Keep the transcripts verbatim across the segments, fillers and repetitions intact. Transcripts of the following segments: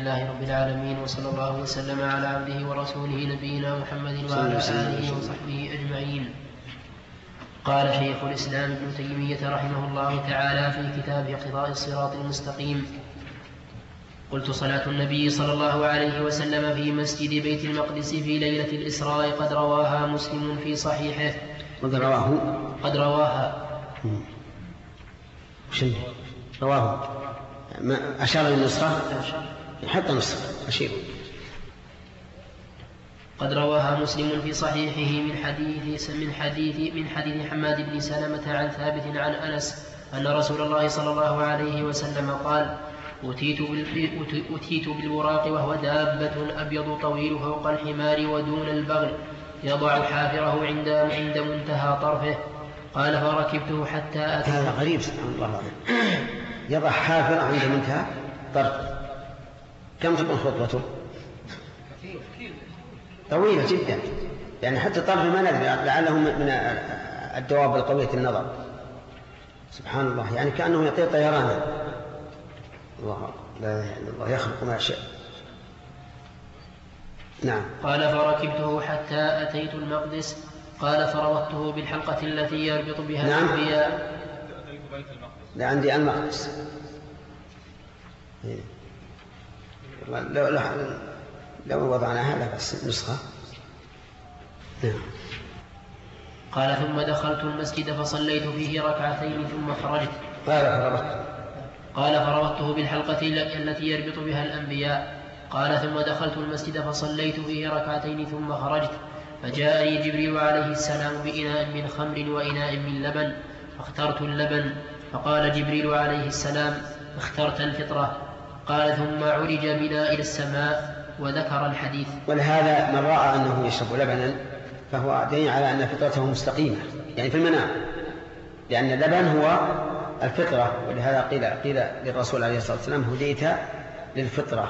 لله رب العالمين، وصلى الله وسلم على عبده ورسوله نبينا محمد وعلى آله وصحبه أجمعين. قال شيخ الإسلام ابن تيمية رحمه الله تعالى في كتابه اقتضاء الصراط المستقيم: قلت: صلاة النبي صلى الله عليه وسلم في مسجد بيت المقدس في ليلة الإسراء قد رواها مسلم في صحيحه. قد رواه قد رواها شنو رواه ما أشار للنسخة حتى نسخة أشير. قد رواها مسلم في صحيحه من حديث من حديث من حديث حماد بن سلمة عن ثابت عن أنس أن رسول الله صلى الله عليه وسلم قال: أتيت بالبراق وهو دابة أبيض طويل فوق الحمار ودون البغل يضع حافره عند عند منتهى طرفه. قال: فركبته حتى أتيت. هذا غريب سبحان الله. يضع حافره عند منتهى طرفه. كم تكون خطوته؟ طويلة جدا، يعني حتى طرف ما ندري لعله من الدواب القوية النظر. سبحان الله، يعني كأنه يطير طيرانا. الله لا إله إلا الله يخلق ما يشاء. نعم. قال: فركبته حتى أتيت المقدس. قال: فروضته بالحلقة التي يربط بها نعم. الأنبياء. لا عندي المقدس. لو, لو, لو وضعنا هذا بس نسخة. نعم. قال: ثم دخلت المسجد فصليت فيه ركعتين ثم خرجت. قال: فربطته قال: فربطته بالحلقة التي يربط بها الأنبياء. قال: ثم دخلت المسجد فصليت فيه ركعتين ثم خرجت. فجاءني جبريل عليه السلام بإناء من خمر وإناء من لبن، فاخترت اللبن. فقال جبريل عليه السلام: اخترت الفطرة. قال: ثم عرج بنا إلى السماء وذكر الحديث. ولهذا من رأى أنه يشرب لبنا فهو دليل على أن فطرته مستقيمة، يعني في المنام، لأن اللبن هو الفطرة. ولهذا قيل, قيل للرسول عليه الصلاة والسلام: هديت للفطرة.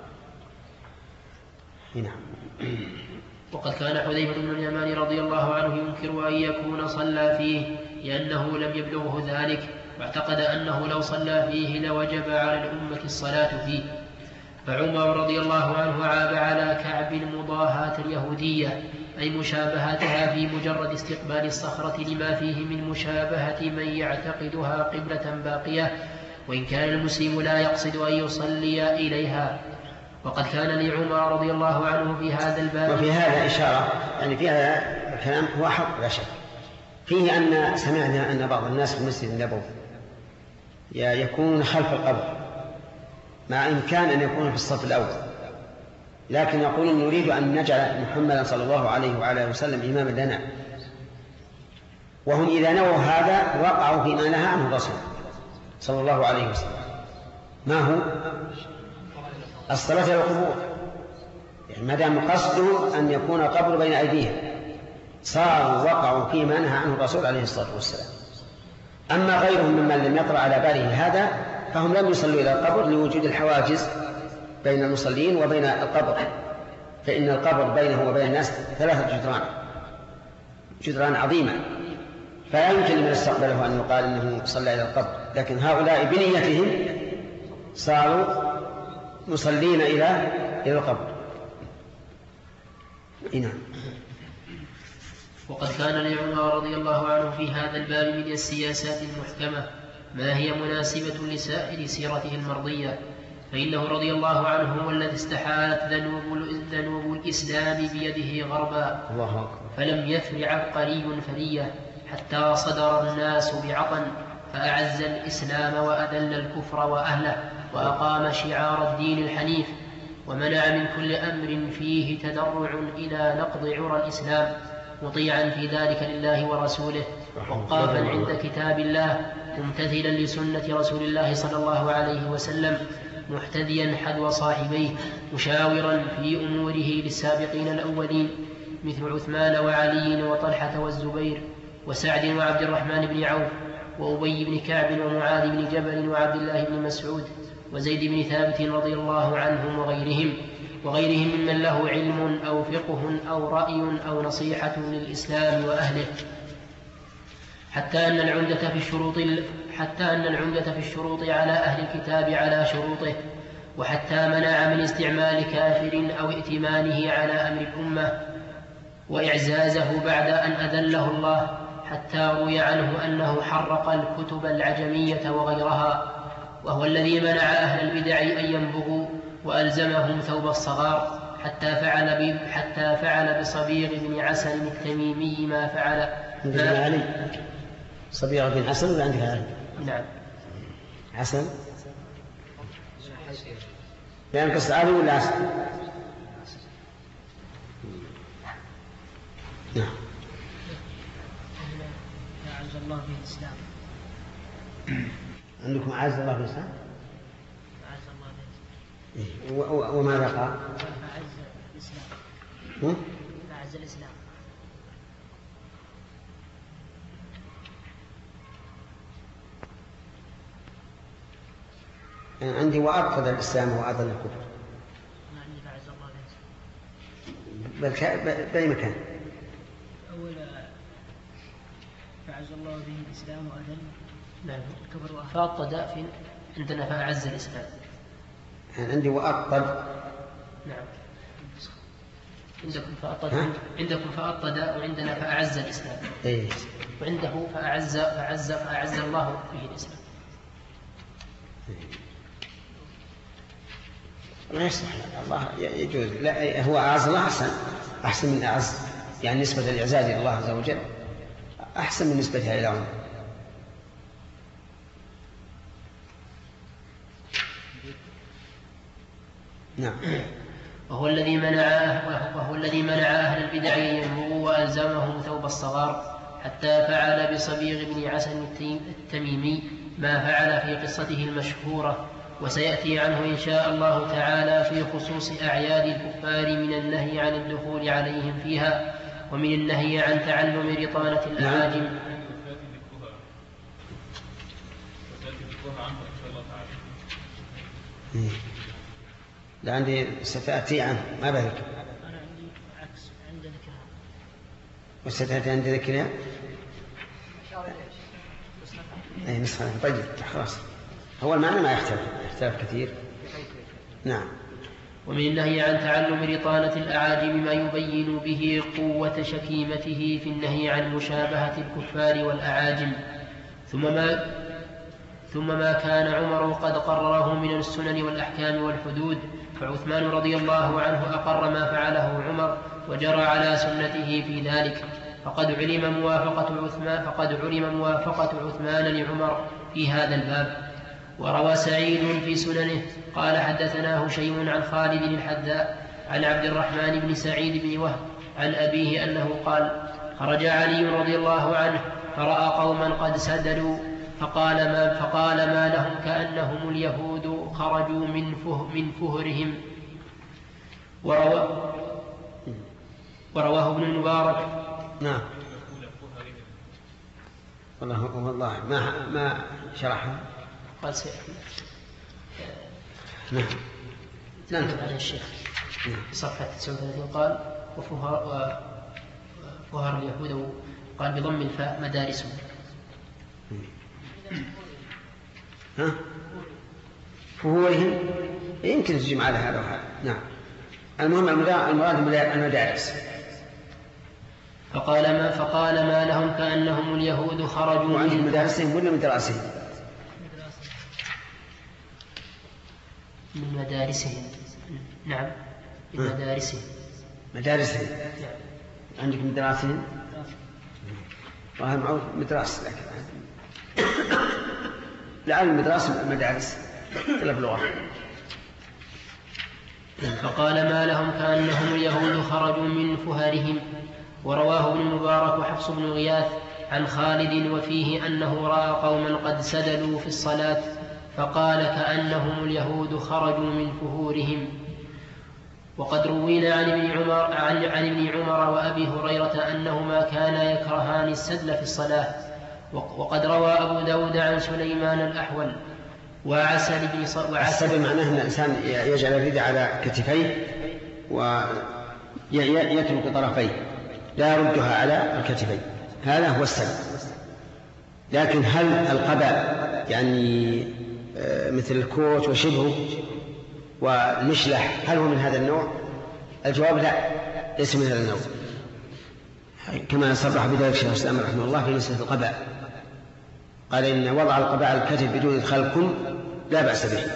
نعم. وقد كان حذيفة بن اليمان رضي الله عنه ينكر أن يكون صلى فيه لأنه لم يبلغه ذلك، واعتقد أنه لو صلى فيه لوجب على الأمة الصلاة فيه. فعمر رضي الله عنه عاب على كعب المضاهاة اليهودية، أي مشابهتها في مجرد استقبال الصخرة لما فيه من مشابهة من يعتقدها قبلة باقية، وإن كان المسلم لا يقصد أن يصلي إليها. وقد كان لعمر رضي الله عنه في هذا الباب. وفي هذا إشارة، يعني في هذا الكلام هو حق لا شك فيه، أن سمعنا أن بعض الناس في المسجد النبوي يكون خلف القبر مع إمكان أن يكون في الصف الأول، لكن يقولون نريد أن نجعل محمدا صلى الله عليه وعلى وسلم إماما لنا. وهم إذا نووا هذا وقعوا فيما نهى عنه الرسول صلى الله عليه وسلم. ما هو؟ الصلاة إلى القبور. يعني ما دام قصده أن يكون القبر بين أيديهم صاروا وقعوا فيما نهى عنه الرسول عليه الصلاة والسلام. أما غيرهم ممن لم يطرأ على باله هذا فهم لم يصلوا إلى القبر لوجود الحواجز بين المصلين وبين القبر، فإن القبر بينه وبين الناس ثلاثة جدران جدران عظيمة، فلا يمكن لمن استقبله أن يقال أنه صلى إلى القبر. لكن هؤلاء بنيتهم صاروا مصلين إلى إلى القبر. نعم. وقد كان لعمر رضي الله عنه في هذا الباب من السياسات المحكمة ما هي مناسبة لسائر سيرته المرضية، فإنه رضي الله عنه هو الذي استحالت ذنوب الإسلام بيده غربا، فلم يفر عبقري فرية حتى صدر الناس بعطن، فأعز الإسلام وأذل الكفر وأهله، وأقام شعار الدين الحنيف، ومنع من كل أمر فيه تدرع إلى نقض عرى الإسلام، مطيعا في ذلك لله ورسوله، وقافا عند كتاب الله، ممتثلا لسنة رسول الله صلى الله عليه وسلم، محتديا حذو صاحبيه، مشاورا في أموره للسابقين الأولين مثل عثمان وعلي وطلحة والزبير وسعد وعبد الرحمن بن عوف وأبي بن كعب ومعاذ بن جبل وعبد الله بن مسعود وزيد بن ثابت رضي الله عنهم وغيرهم وغيرهم ممن له علم أو فقه أو رأي أو نصيحة للإسلام وأهله، حتى أن العمدة في الشروط حتى أن العمدة في الشروط على أهل الكتاب على شروطه، وحتى منع من استعمال كافر أو ائتمانه على أمر الأمة وإعزازه بعد أن أذله الله، حتى روي عنه أنه حرق الكتب العجمية وغيرها، وهو الذي منع أهل البدع أن ينبغوا وألزمهم ثوب الصغار، حتى فعل, حتى فعل بصبيغ بن عسل التميمي ما فعل. ما علي صبيغ بن عسل ولا عندك علي؟ نعم عسل يعني قصد علي ولا عسل؟ نعم. أعز الله به الإسلام. عندكم أعز الله به الإسلام؟ أعز الله به الإسلام. وماذا قال؟ أعز الإسلام. أعز الإسلام. يعني عندي وأرفض الإسلام وأذل الكفر. ما عندي فأعز الله به الإسلام. بل بأي مكان؟ أولا فأعز الله به الإسلام وأذل نعم. الكفر وأهله. فأطد في عندنا فأعز الإسلام. يعني عندي وأطد. نعم. عندكم فأطد عندكم فأطد وعندنا فأعز الإسلام. إيه. وعنده فأعز فأعز فأعز الله به الإسلام. ما يصلح الله يجوز. لا هو أعز الله أحسن أحسن من أعز، يعني نسبة الإعزاز إلى الله عز وجل أحسن من نسبتها إلى عمر. نعم. وهو الذي منع وهو الذي منع أهل البدع ينبغوا وألزمهم ثوب الصغار، حتى فعل بصبيغ بن عسل التميمي ما فعل في قصته المشهورة، وسيأتي عنه إن شاء الله تعالى في خصوص أعياد الكفار من النهي عن الدخول عليهم فيها، ومن النهي عن تعلم رطانة الأعاجم. لا عندي ستأتي عنه ما بالك. أنا عندي عكس عند ذكرها. وستأتي عند ذكرها. أي نسخة. طيب خلاص هو المعنى ما يختلف يختلف كثير. نعم. ومن النهي عن تعلم رطانة الأعاجم ما يبين به قوة شكيمته في النهي عن مشابهة الكفار والأعاجم. ثم ما ثم ما كان عمر قد قرره من السنن والأحكام والحدود، فعثمان رضي الله عنه أقر ما فعله عمر وجرى على سنته في ذلك، فقد علم موافقة عثمان فقد علم موافقة عثمان لعمر في هذا الباب. وروى سعيد في سننه قال حدثنا هشيم عن خالد الحذاء عن عبد الرحمن بن سعيد بن وهب عن أبيه أنه قال: خرج علي رضي الله عنه فرأى قوما قد سدلوا فقال ما, فقال ما لهم كأنهم اليهود خرجوا من, فه من فهرهم. وروى ورواه ابن المبارك. نعم. والله والله ما ما شرحها. قال سيأتي. نعم. نعم. على الشيخ في صفحة تسعة وثلاثين قال: وفهر, وفهر اليهود قال بضم الفاء مدارسهم. ها؟ فهورهم يمكن تجمع على هذا وهذا. نعم. المهم المراد المدارس. فقال ما فقال ما لهم كأنهم اليهود خرجوا من مدارسهم ولا من دراسهم؟ من مدارسهم. نعم من مدارسهم. مدارسهم. عندك مدراسهم؟ وهم معروف مدراس لكن لعل المدراس المدارس ثلاث لغات. فقال ما لهم كأنهم اليهود خرجوا من فهرهم. ورواه ابن المبارك وحفص بن غياث عن خالد وفيه أنه رأى قوما قد سدلوا في الصلاة فقال كأنهم اليهود خرجوا من فهورهم. وقد روينا عن ابن عمر, عن, عن ابن عمر وأبي هريرة أنهما كانا يكرهان السدل في الصلاة. وقد روى أبو داود عن سليمان الأحول وعسل بن ص... السدل معناه أن الإنسان يجعل الرداء على كتفيه ويترك طرفيه لا يردها على الكتفين، هذا هو السدل. لكن هل القباء يعني مثل الكوت وشبهه والمشلح هل هو من هذا النوع؟ الجواب لا، ليس من هذا النوع، كما صرح بذلك شيخ الإسلام رحمه الله في مسألة القباء، قال إن وضع القباء على الكتف بدون إدخال الكم لا بأس به.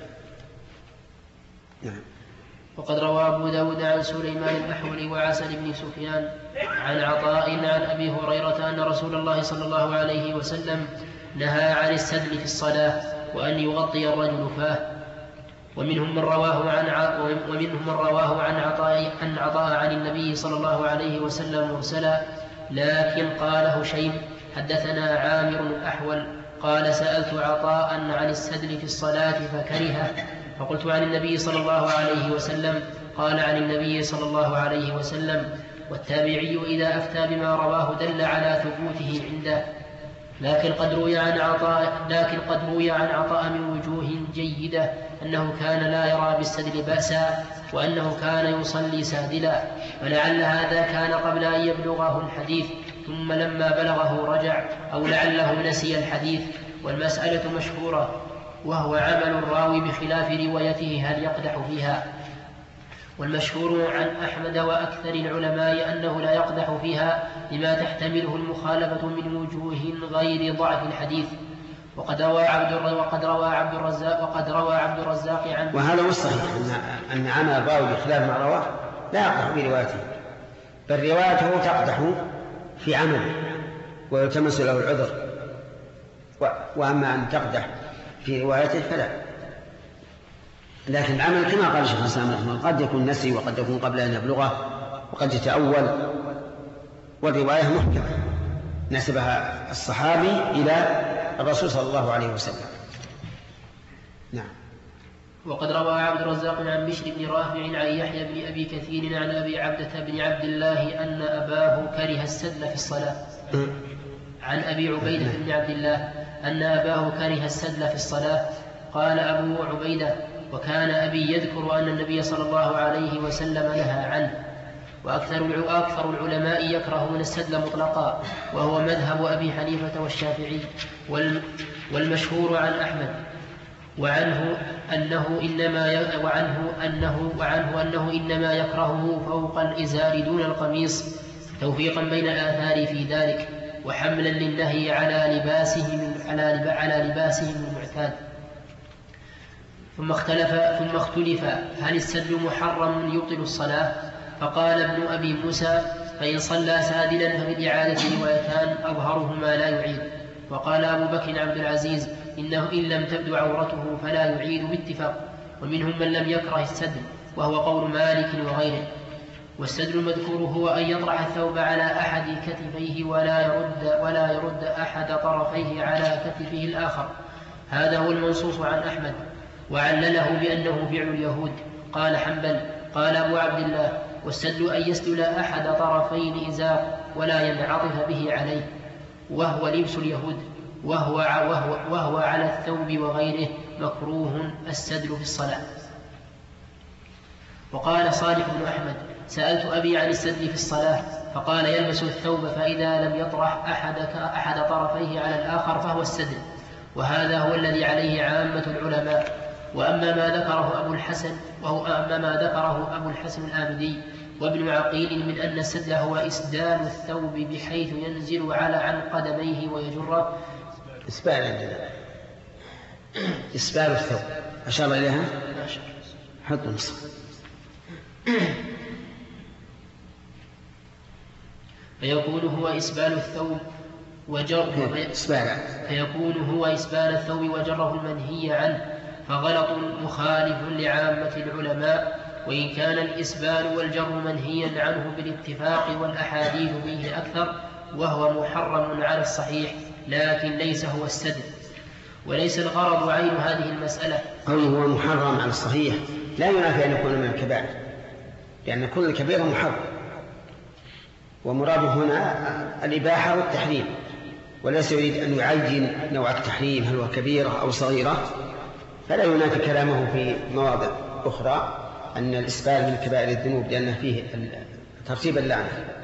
نعم. وقد روى أبو داود عن سليمان الأحول وعسل بن سفيان عن عطاء عن أبي هريرة أن رسول الله صلى الله عليه وسلم نهى عن السدل في الصلاة وأن يغطي الرجل فاه. ومنهم من رواه عن ع... ومنهم من رواه عن عطاء عن عطاء عن النبي صلى الله عليه وسلم مرسلا، لكن قال هشيم حدثنا عامر الأحول قال سألت عطاء عن السدل في الصلاة فكرهه، فقلت عن النبي صلى الله عليه وسلم، قال عن النبي صلى الله عليه وسلم. والتابعي إذا أفتى بما رواه دل على ثبوته عنده، لكن قد روي عن عطاء لكن قد روي عن عطاء من وجوه جيدة أنه كان لا يرى بالسدل بأسا، وأنه كان يصلي سادلا، فلعل هذا كان قبل أن يبلغه الحديث، ثم لما بلغه رجع، أو لعله نسي الحديث. والمسألة مشهورة، وهو عمل الراوي بخلاف روايته هل يقدح فيها. والمشهور عن أحمد وأكثر العلماء أنه لا يقدح فيها لما تحتمله المخالفة من وجوه غير ضعف الحديث. وقد روى عبد وقد روى عبد الرزاق وقد روى عبد الرزاق عن وهذا هو الصحيح أن أن عمل الراوي بخلاف ما رواه لا يقدح في روايته، بل روايته تقدح في عمله ويلتمس له العذر، وأما أن تقدح في روايته فلا. لكن العمل كما قال الشيخ الإسلام رحمه الله قد يكون نسي وقد يكون قبل أن يبلغه وقد يتأول، والرواية محكمة نسبها الصحابي إلى الرسول صلى الله عليه وسلم. نعم. وقد روى عبد الرزاق عن بشر بن رافع عن يحيى بن أبي كثير عن أبي عبدة بن عبد الله أن أباه كره السدل في الصلاة. عن أبي عبيدة بن عبد الله أن أباه كره السدل في الصلاة. قال أبو عبيدة: وكان أبي يذكر أن النبي صلى الله عليه وسلم نهى عنه. وأكثر أكثر العلماء يكرهون السدل مطلقا، وهو مذهب أبي حنيفة والشافعي. والمشهور عن أحمد وعنه أنه إنما وعنه أنه وعنه أنه إنما يكرهه فوق الإزار دون القميص، توفيقا بين الآثار في ذلك، وحملا للنهي على لباسهم على على لباسهم المعتاد. ثم اختلف ثم اختلف هل السدل محرم يبطل الصلاة؟ فقال ابن أبي موسى: فإن صلى سادلا فبالإعادة روايتان أظهرهما لا يعيد. وقال أبو بكر عبد العزيز: إنه إن لم تبد عورته فلا يعيد باتفاق. ومنهم من لم يكره السدل، وهو قول مالك وغيره. والسدل المذكور هو أن يطرح الثوب على أحد كتفيه ولا يرد, ولا يرد أحد طرفيه على كتفه الآخر، هذا هو المنصوص عن أحمد. وعلله بأنه فعل اليهود. قال حنبل: قال أبو عبد الله: والسدل أن يسدل أحد طرفين إزار ولا ينعطف به عليه، وهو لبس اليهود، وهو, وهو, وهو على الثوب وغيره مكروه السدل في الصلاة. وقال صالح بن أحمد: سألت أبي عن السدل في الصلاة، فقال: يلبس الثوب فإذا لم يطرح أحد, أحد طرفيه على الآخر فهو السدل، وهذا هو الذي عليه عامة العلماء. وأما ما ذكره أبو الحسن وهو أما ما ذكره أبو الحسن الآمدي وابن عقيل من أن السدل هو إسدال الثوب بحيث ينزل على عن قدميه ويجره. إسبال عندنا إسبال الثوب أشار إليها. حط نصف. فيكون هو إسبال الثوب وجره فيكون هو إسبال الثوب وجره المنهي عنه، فغلط مخالف لعامة العلماء، وإن كان الإسبال والجر منهيا عنه بالاتفاق والأحاديث فيه أكثر، وهو محرم على الصحيح، لكن ليس هو السدل. وليس الغرض عين هذه المسألة. قوله هو محرم على الصحيح لا ينافي أن يكون من الكبائر، لأن كل كبيرة محرم، ومراده هنا الإباحة والتحريم، وليس يريد أن يعين نوع التحريم هل هو كبيرة أو صغيرة، فلا ينافي كلامه في مواضع أخرى أن الإسبال من كبائر الذنوب لأن فيه ترتيب اللعنة.